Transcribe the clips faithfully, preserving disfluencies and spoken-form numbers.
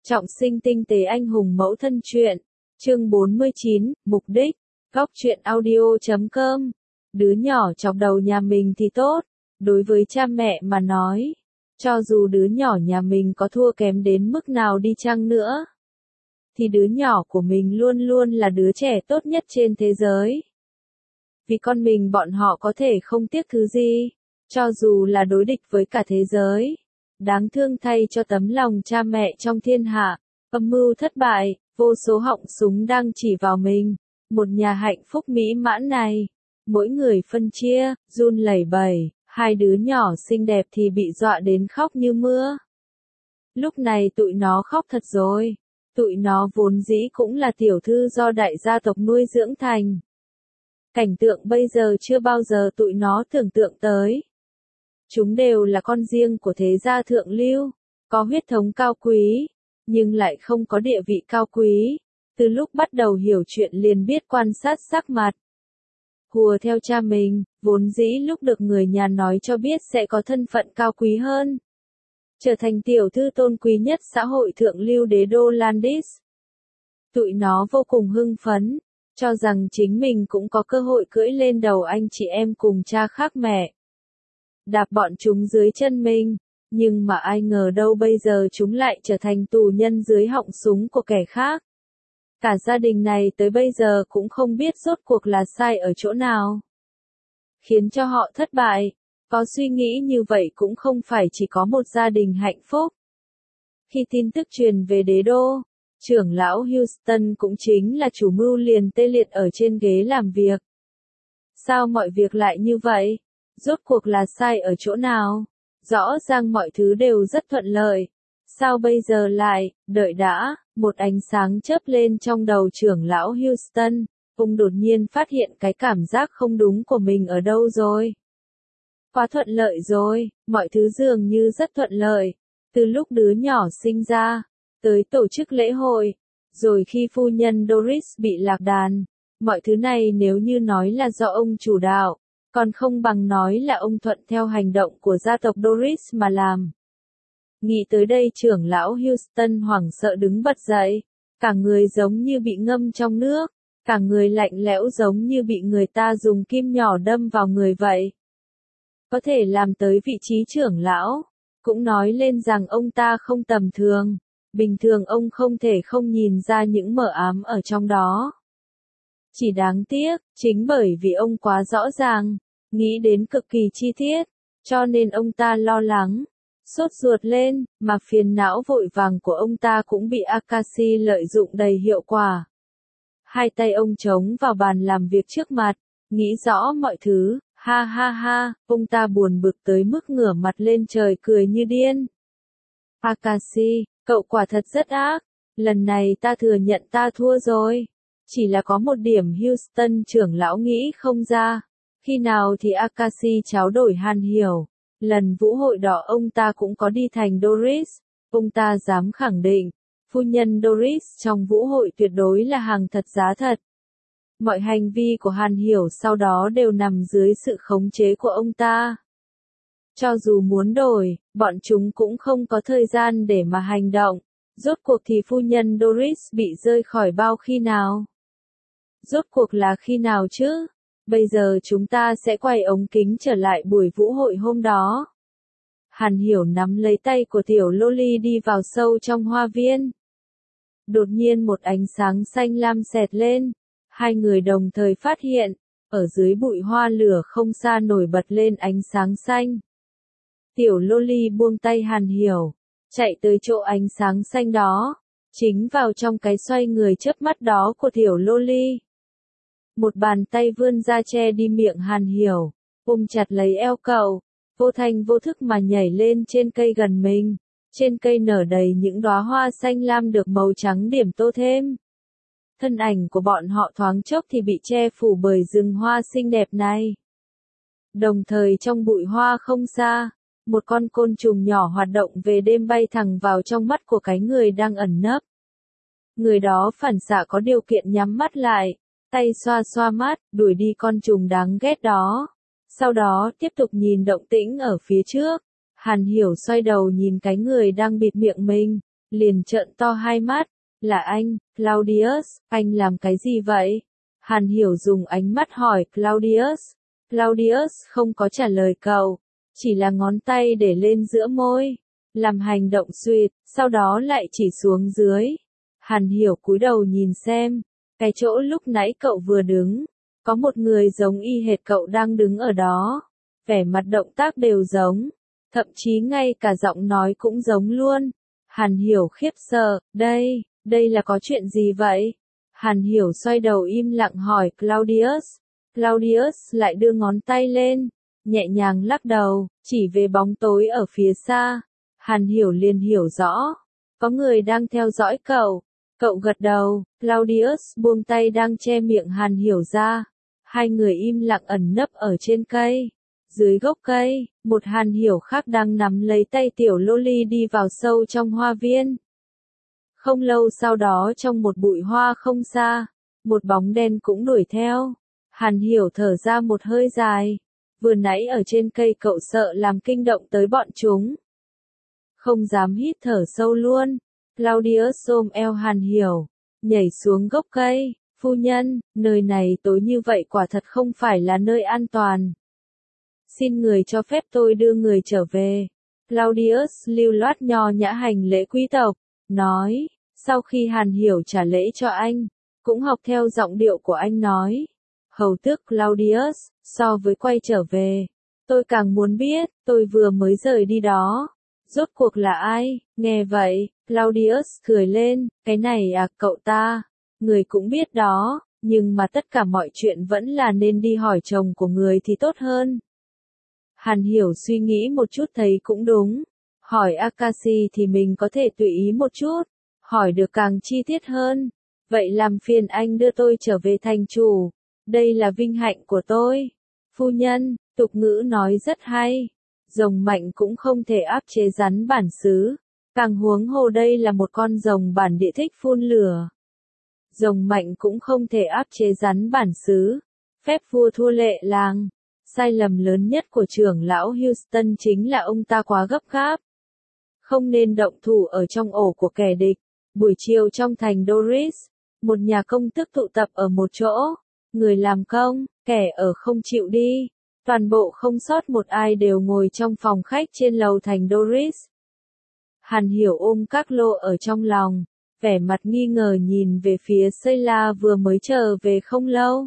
Trọng sinh tinh tế anh hùng mẫu thân truyện. Chương bốn mươi chín, mục đích. Góc truyện audio chấm com. Đứa nhỏ chọc đầu nhà mình thì tốt. Đối với cha mẹ mà nói, cho dù đứa nhỏ nhà mình có thua kém đến mức nào đi chăng nữa, thì đứa nhỏ của mình luôn luôn là đứa trẻ tốt nhất trên thế giới. Vì con mình bọn họ có thể không tiếc thứ gì, cho dù là đối địch với cả thế giới. Đáng thương thay cho tấm lòng cha mẹ trong thiên hạ, âm mưu thất bại, vô số họng súng đang chỉ vào mình. Một nhà hạnh phúc mỹ mãn này, mỗi người phân chia, run lẩy bẩy, hai đứa nhỏ xinh đẹp thì bị dọa đến khóc như mưa. Lúc này tụi nó khóc thật rồi, tụi nó vốn dĩ cũng là tiểu thư do đại gia tộc nuôi dưỡng thành. Cảnh tượng bây giờ chưa bao giờ tụi nó tưởng tượng tới. Chúng đều là con riêng của thế gia thượng lưu, có huyết thống cao quý, nhưng lại không có địa vị cao quý. Từ lúc bắt đầu hiểu chuyện liền biết quan sát sắc mặt. Hùa theo cha mình, vốn dĩ lúc được người nhà nói cho biết sẽ có thân phận cao quý hơn. Trở thành tiểu thư tôn quý nhất xã hội thượng lưu đế đô Landis. Tụi nó vô cùng hưng phấn, cho rằng chính mình cũng có cơ hội cưỡi lên đầu anh chị em cùng cha khác mẹ. Đạp bọn chúng dưới chân mình, nhưng mà ai ngờ đâu bây giờ chúng lại trở thành tù nhân dưới họng súng của kẻ khác. Cả gia đình này tới bây giờ cũng không biết rốt cuộc là sai ở chỗ nào, khiến cho họ thất bại. Có suy nghĩ như vậy cũng không phải chỉ có một gia đình hạnh phúc. Khi tin tức truyền về đế đô, trưởng lão Houston cũng chính là chủ mưu liền tê liệt ở trên ghế làm việc. Sao mọi việc lại như vậy? Rốt cuộc là sai ở chỗ nào? Rõ ràng mọi thứ đều rất thuận lợi. Sao bây giờ lại, đợi đã, một ánh sáng chớp lên trong đầu trưởng lão Houston. Ông đột nhiên phát hiện cái cảm giác không đúng của mình ở đâu rồi. Quá thuận lợi rồi, mọi thứ dường như rất thuận lợi. Từ lúc đứa nhỏ sinh ra, tới tổ chức lễ hội, rồi khi phu nhân Doris bị lạc đàn. Mọi thứ này nếu như nói là do ông chủ đạo, còn không bằng nói là ông thuận theo hành động của gia tộc Doris mà làm. Nghĩ tới đây trưởng lão Houston hoảng sợ đứng bật dậy, cả người giống như bị ngâm trong nước, cả người lạnh lẽo giống như bị người ta dùng kim nhỏ đâm vào người vậy. Có thể làm tới vị trí trưởng lão, cũng nói lên rằng ông ta không tầm thường, bình thường ông không thể không nhìn ra những mờ ám ở trong đó. Chỉ đáng tiếc, chính bởi vì ông quá rõ ràng, nghĩ đến cực kỳ chi tiết, cho nên ông ta lo lắng, sốt ruột lên, mà phiền não vội vàng của ông ta cũng bị Akashi lợi dụng đầy hiệu quả. Hai tay ông chống vào bàn làm việc trước mặt, nghĩ rõ mọi thứ, ha ha ha, ông ta buồn bực tới mức ngửa mặt lên trời cười như điên. Akashi, cậu quả thật rất ác, lần này ta thừa nhận ta thua rồi. Chỉ là có một điểm Houston trưởng lão nghĩ không ra, khi nào thì Akashi tráo đổi Hàn Hiểu. Lần vũ hội đó ông ta cũng có đi thành Doris, ông ta dám khẳng định, phu nhân Doris trong vũ hội tuyệt đối là hàng thật giá thật. Mọi hành vi của Hàn Hiểu sau đó đều nằm dưới sự khống chế của ông ta. Cho dù muốn đổi, bọn chúng cũng không có thời gian để mà hành động. Rốt cuộc thì phu nhân Doris bị rơi khỏi bao khi nào? Rốt cuộc là khi nào chứ? Bây giờ chúng ta sẽ quay ống kính trở lại buổi vũ hội hôm đó. Hàn Hiểu nắm lấy tay của tiểu Loli đi vào sâu trong hoa viên. Đột nhiên một ánh sáng xanh lam xẹt lên. Hai người đồng thời phát hiện, ở dưới bụi hoa lửa không xa nổi bật lên ánh sáng xanh. Tiểu Loli buông tay Hàn Hiểu, chạy tới chỗ ánh sáng xanh đó, chính vào trong cái xoay người chớp mắt đó của tiểu Loli. Một bàn tay vươn ra che đi miệng Hàn Hiểu, ôm chặt lấy eo cậu, vô thành vô thức mà nhảy lên trên cây gần mình. Trên cây nở đầy những đóa hoa xanh lam được màu trắng điểm tô thêm. Thân ảnh của bọn họ thoáng chốc thì bị che phủ bởi rừng hoa xinh đẹp này. Đồng thời trong bụi hoa không xa, một con côn trùng nhỏ hoạt động về đêm bay thẳng vào trong mắt của cái người đang ẩn nấp. Người đó phản xạ có điều kiện nhắm mắt lại, tay xoa xoa mắt, đuổi đi con trùng đáng ghét đó. Sau đó tiếp tục nhìn động tĩnh ở phía trước. Hàn Hiểu xoay đầu nhìn cái người đang bịt miệng mình, liền trợn to hai mắt, là anh, Claudius, anh làm cái gì vậy? Hàn Hiểu dùng ánh mắt hỏi Claudius. Claudius không có trả lời cậu, chỉ là ngón tay để lên giữa môi, làm hành động suyệt, sau đó lại chỉ xuống dưới. Hàn Hiểu cúi đầu nhìn xem, cái chỗ lúc nãy cậu vừa đứng, có một người giống y hệt cậu đang đứng ở đó, vẻ mặt động tác đều giống, thậm chí ngay cả giọng nói cũng giống luôn. Hàn Hiểu khiếp sợ, đây, đây là có chuyện gì vậy? Hàn Hiểu xoay đầu im lặng hỏi Claudius. Claudius lại đưa ngón tay lên, nhẹ nhàng lắc đầu, chỉ về bóng tối ở phía xa. Hàn Hiểu liền hiểu rõ, có người đang theo dõi cậu. Cậu gật đầu, Claudius buông tay đang che miệng Hàn Hiểu ra. Hai người im lặng ẩn nấp ở trên cây. Dưới gốc cây, một Hàn Hiểu khác đang nắm lấy tay tiểu loli đi vào sâu trong hoa viên. Không lâu sau đó trong một bụi hoa không xa, một bóng đen cũng đuổi theo. Hàn Hiểu thở ra một hơi dài. Vừa nãy ở trên cây cậu sợ làm kinh động tới bọn chúng. Không dám hít thở sâu luôn. Claudius ôm eo Hàn Hiểu, nhảy xuống gốc cây. Phu nhân, nơi này tối như vậy quả thật không phải là nơi an toàn. Xin người cho phép tôi đưa người trở về. Claudius lưu loát nho nhã hành lễ quý tộc, nói, sau khi Hàn Hiểu trả lễ cho anh, cũng học theo giọng điệu của anh nói. Hầu tước Claudius, so với quay trở về, tôi càng muốn biết, tôi vừa mới rời đi đó. Rốt cuộc là ai? Nghe vậy, Claudius cười lên, cái này à, cậu ta, người cũng biết đó, nhưng mà tất cả mọi chuyện vẫn là nên đi hỏi chồng của người thì tốt hơn. Hàn Hiểu suy nghĩ một chút thấy cũng đúng, hỏi Akashi thì mình có thể tùy ý một chút, hỏi được càng chi tiết hơn. Vậy làm phiền anh đưa tôi trở về thành chủ, đây là vinh hạnh của tôi. Phu nhân, tục ngữ nói rất hay, rồng mạnh cũng không thể áp chế rắn bản xứ, càng huống hồ đây là một con rồng bản địa thích phun lửa. Rồng mạnh cũng không thể áp chế rắn bản xứ, phép vua thua lệ làng. Sai lầm lớn nhất của trưởng lão Houston chính là ông ta quá gấp gáp. Không nên động thủ ở trong ổ của kẻ địch. Buổi chiều trong thành Doris, một nhà công tước tụ tập ở một chỗ. Người làm công, kẻ ở không chịu đi. Toàn bộ không sót một ai đều ngồi trong phòng khách trên lầu thành Doris. Hàn Hiểu ôm các lô ở trong lòng, vẻ mặt nghi ngờ nhìn về phía Sayla vừa mới trở về không lâu.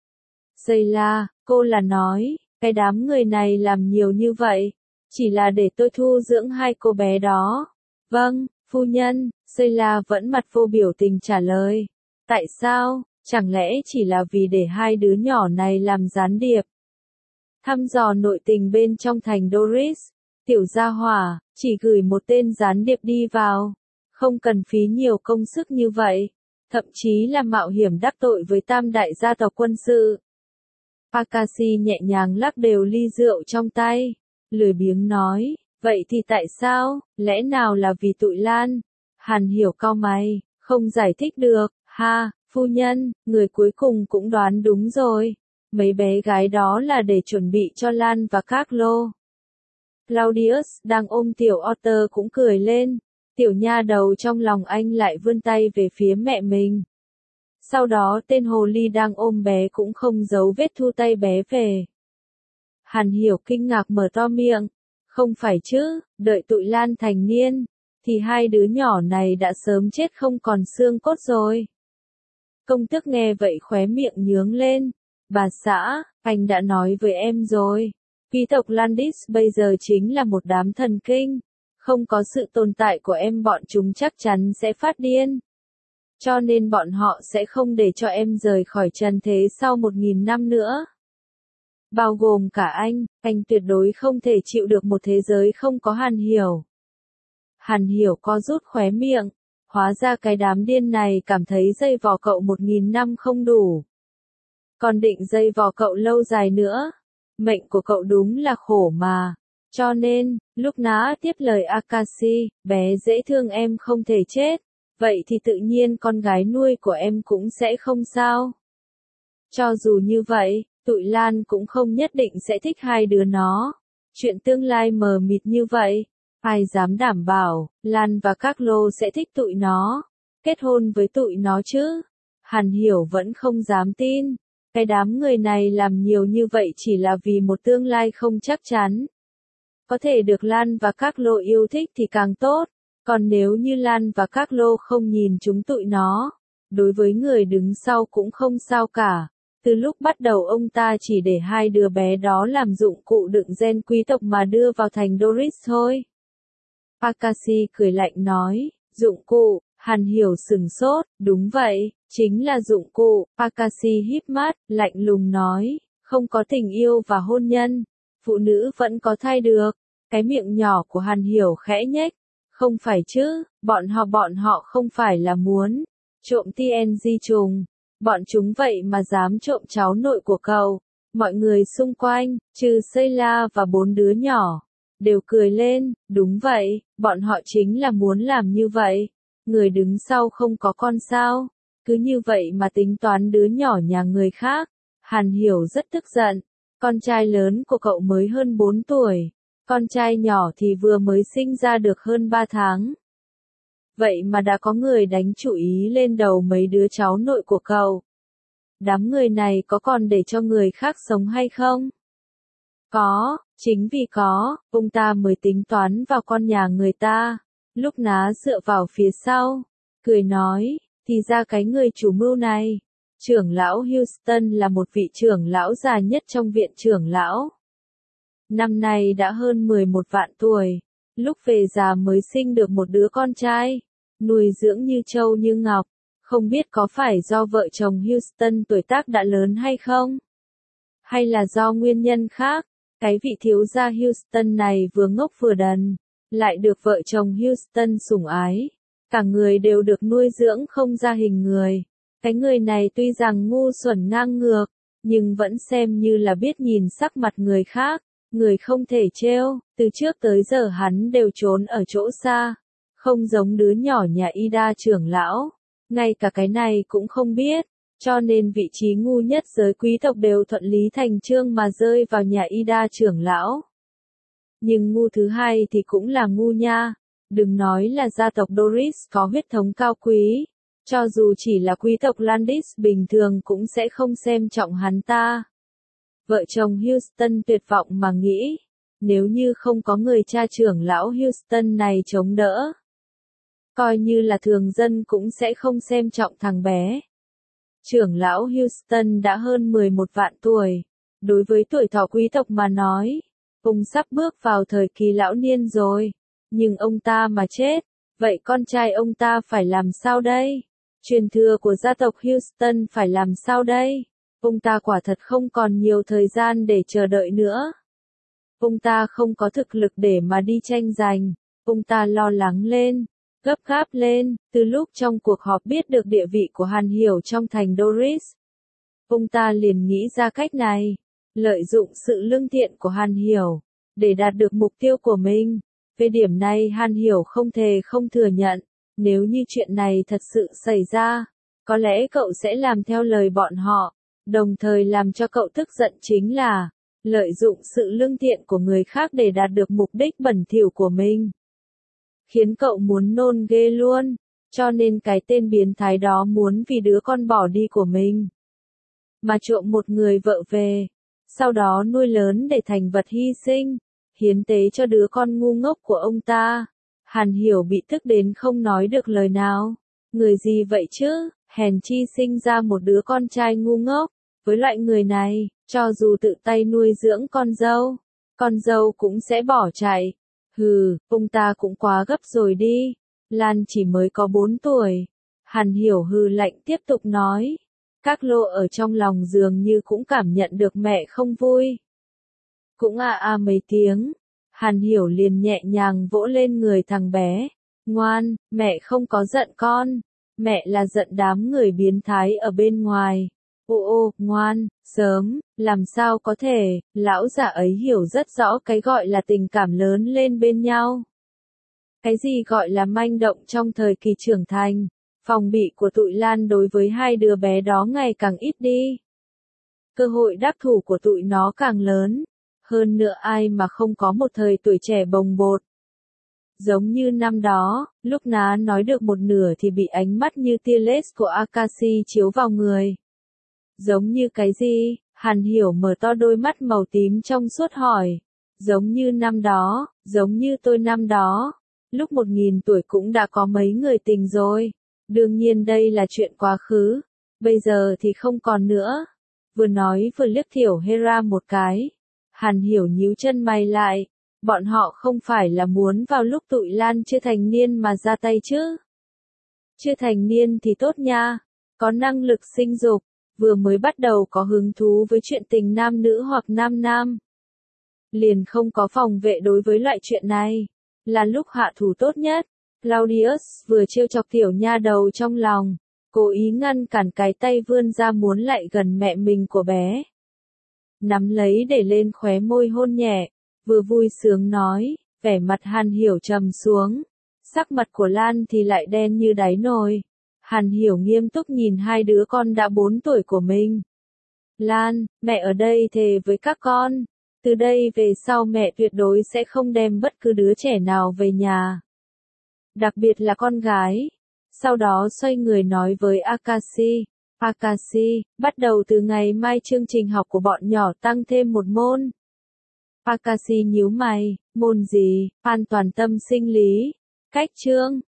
Sayla, cô là nói, cái đám người này làm nhiều như vậy, chỉ là để tôi thu dưỡng hai cô bé đó. Vâng, phu nhân, Sayla vẫn mặt vô biểu tình trả lời. Tại sao, chẳng lẽ chỉ là vì để hai đứa nhỏ này làm gián điệp? Thăm dò nội tình bên trong thành Doris, tiểu gia hỏa, chỉ gửi một tên gián điệp đi vào, không cần phí nhiều công sức như vậy, thậm chí là mạo hiểm đắc tội với tam đại gia tộc quân sự. Akashi nhẹ nhàng lắc đều ly rượu trong tay, lười biếng nói, vậy thì tại sao, lẽ nào là vì tụi Lan? Hàn Hiểu cau mày, không giải thích được, ha, phu nhân, người cuối cùng cũng đoán đúng rồi, mấy bé gái đó là để chuẩn bị cho Lan và Carlo. Claudius đang ôm tiểu Otter cũng cười lên, tiểu nha đầu trong lòng anh lại vươn tay về phía mẹ mình. Sau đó tên hồ ly đang ôm bé cũng không giấu vết thu tay bé về. Hàn Hiểu kinh ngạc mở to miệng, không phải chứ, đợi tụi Lan thành niên, thì hai đứa nhỏ này đã sớm chết không còn xương cốt rồi. Công tước nghe vậy khóe miệng nhướng lên, bà xã, anh đã nói với em rồi, quý tộc Landis bây giờ chính là một đám thần kinh, không có sự tồn tại của em bọn chúng chắc chắn sẽ phát điên. Cho nên bọn họ sẽ không để cho em rời khỏi trần thế sau một nghìn năm nữa. Bao gồm cả anh, anh tuyệt đối không thể chịu được một thế giới không có Hàn Hiểu. Hàn Hiểu co rút khóe miệng, hóa ra cái đám điên này cảm thấy dây vò cậu một nghìn năm không đủ. Còn định dây vò cậu lâu dài nữa, mệnh của cậu đúng là khổ mà. Cho nên, lúc ná tiếp lời Akashi, bé dễ thương em không thể chết. Vậy thì tự nhiên con gái nuôi của em cũng sẽ không sao. Cho dù như vậy, tụi Lan cũng không nhất định sẽ thích hai đứa nó. Chuyện tương lai mờ mịt như vậy, Ai dám đảm bảo, Lan và các lô sẽ thích tụi nó, kết hôn với tụi nó chứ? Hàn Hiểu vẫn không dám tin. Cái đám người này làm nhiều như vậy chỉ là vì một tương lai không chắc chắn. Có thể được Lan và các lô yêu thích thì càng tốt. Còn nếu như Lan và các lô không nhìn chúng tụi nó, đối với người đứng sau cũng không sao cả. Từ lúc bắt đầu ông ta chỉ để hai đứa bé đó làm dụng cụ đựng gen quý tộc mà đưa vào thành Doris thôi. Akashi cười lạnh nói, dụng cụ. Hàn Hiểu sừng sốt, đúng vậy, chính là dụng cụ. Akashi híp mắt, lạnh lùng nói, không có tình yêu và hôn nhân, phụ nữ vẫn có thai được. Cái miệng nhỏ của Hàn Hiểu khẽ nhếch, không phải chứ, bọn họ bọn họ không phải là muốn trộm tê en giê trùng, bọn chúng vậy mà dám trộm cháu nội của cậu. Mọi người xung quanh, trừ Sayla và bốn đứa nhỏ, đều cười lên, đúng vậy, bọn họ chính là muốn làm như vậy. Người đứng sau không có con sao, cứ như vậy mà tính toán đứa nhỏ nhà người khác. Hàn Hiểu rất tức giận, con trai lớn của cậu mới hơn bốn tuổi, con trai nhỏ thì vừa mới sinh ra được hơn ba tháng. Vậy mà đã có người đánh chủ ý lên đầu mấy đứa cháu nội của cậu. Đám người này có còn để cho người khác sống hay không? Có, chính vì có, ông ta mới tính toán vào con nhà người ta. Lúc Ná dựa vào phía sau, cười nói, thì ra cái người chủ mưu này, trưởng lão Houston là một vị trưởng lão già nhất trong viện trưởng lão. Năm nay đã hơn mười một vạn tuổi, lúc về già mới sinh được một đứa con trai, nuôi dưỡng như trâu như ngọc, không biết có phải do vợ chồng Houston tuổi tác đã lớn hay không? Hay là do nguyên nhân khác, cái vị thiếu gia Houston này vừa ngốc vừa đần. Lại được vợ chồng Houston sủng ái, cả người đều được nuôi dưỡng không ra hình người. Cái người này tuy rằng ngu xuẩn ngang ngược, nhưng vẫn xem như là biết nhìn sắc mặt người khác, người không thể trêu. Từ trước tới giờ hắn đều trốn ở chỗ xa, không giống đứa nhỏ nhà Ida trưởng lão, ngay cả cái này cũng không biết, cho nên vị trí ngu nhất giới quý tộc đều thuận lý thành chương mà rơi vào nhà Ida trưởng lão. Nhưng ngu thứ hai thì cũng là ngu nha, đừng nói là gia tộc Doris có huyết thống cao quý, cho dù chỉ là quý tộc Landis bình thường cũng sẽ không xem trọng hắn ta. Vợ chồng Houston tuyệt vọng mà nghĩ, nếu như không có người cha trưởng lão Houston này chống đỡ, coi như là thường dân cũng sẽ không xem trọng thằng bé. Trưởng lão Houston đã hơn mười một vạn tuổi, đối với tuổi thọ quý tộc mà nói, ông sắp bước vào thời kỳ lão niên rồi, nhưng ông ta mà chết, vậy con trai ông ta phải làm sao đây? Truyền thừa của gia tộc Houston phải làm sao đây? Ông ta quả thật không còn nhiều thời gian để chờ đợi nữa. Ông ta không có thực lực để mà đi tranh giành, ông ta lo lắng lên, gấp gáp lên, từ lúc trong cuộc họp biết được địa vị của Hàn Hiểu trong thành Doris. Ông ta liền nghĩ ra cách này. Lợi dụng sự lương thiện của Hàn Hiểu, để đạt được mục tiêu của mình. Về điểm này Hàn Hiểu không thể không thừa nhận, nếu như chuyện này thật sự xảy ra, có lẽ cậu sẽ làm theo lời bọn họ, đồng thời làm cho cậu tức giận chính là, lợi dụng sự lương thiện của người khác để đạt được mục đích bẩn thỉu của mình. Khiến cậu muốn nôn ghê luôn, cho nên cái tên biến thái đó muốn vì đứa con bỏ đi của mình, mà trộm một người vợ về. Sau đó nuôi lớn để thành vật hy sinh, hiến tế cho đứa con ngu ngốc của ông ta. Hàn Hiểu bị tức đến không nói được lời nào. Người gì vậy chứ, hèn chi sinh ra một đứa con trai ngu ngốc. Với loại người này, cho dù tự tay nuôi dưỡng con dâu, con dâu cũng sẽ bỏ chạy. Hừ, ông ta cũng quá gấp rồi đi. Lan chỉ mới có bốn tuổi. Hàn Hiểu hừ lạnh tiếp tục nói. Các lô ở trong lòng dường như cũng cảm nhận được mẹ không vui. Cũng à à mấy tiếng. Hàn Hiểu liền nhẹ nhàng vỗ lên người thằng bé. Ngoan, mẹ không có giận con. Mẹ là giận đám người biến thái ở bên ngoài. Ô ô, ngoan, sớm, làm sao có thể, lão già ấy hiểu rất rõ cái gọi là tình cảm lớn lên bên nhau. Cái gì gọi là manh động trong thời kỳ trưởng thành. Phòng bị của tụi Lan đối với hai đứa bé đó ngày càng ít đi. Cơ hội đắc thủ của tụi nó càng lớn. Hơn nữa ai mà không có một thời tuổi trẻ bồng bột. Giống như năm đó, lúc ná nói được một nửa thì bị ánh mắt như tia laser của Akashi chiếu vào người. Giống như cái gì? Hàn Hiểu mở to đôi mắt màu tím trong suốt hỏi. Giống như năm đó, giống như tôi năm đó. Lúc một nghìn tuổi cũng đã có mấy người tình rồi. Đương nhiên đây là chuyện quá khứ. Bây giờ thì không còn nữa. Vừa nói vừa liếc Thiểu Hera một cái. Hàn Hiểu nhíu chân mày lại. Bọn họ không phải là muốn vào lúc tụi Lan chưa thành niên mà ra tay chứ. Chưa thành niên thì tốt nha. Có năng lực sinh dục. Vừa mới bắt đầu có hứng thú với chuyện tình nam nữ hoặc nam nam. Liền không có phòng vệ đối với loại chuyện này. Là lúc hạ thủ tốt nhất. Claudius vừa trêu chọc tiểu nha đầu trong lòng. Cố ý ngăn cản cái tay vươn ra muốn lại gần mẹ mình của bé. Nắm lấy để lên khóe môi hôn nhẹ. Vừa vui sướng nói, vẻ mặt Hàn Hiểu trầm xuống. Sắc mặt của Lan thì lại đen như đáy nồi. Hàn Hiểu nghiêm túc nhìn hai đứa con đã bốn tuổi của mình. Lan, mẹ ở đây thề với các con. Từ đây về sau mẹ tuyệt đối sẽ không đem bất cứ đứa trẻ nào về nhà. Đặc biệt là con gái. Sau đó xoay người nói với Akashi. Akashi, bắt đầu từ ngày mai chương trình học của bọn nhỏ tăng thêm một môn. Akashi nhíu mày, môn gì? An toàn tâm sinh lý. Cách chương.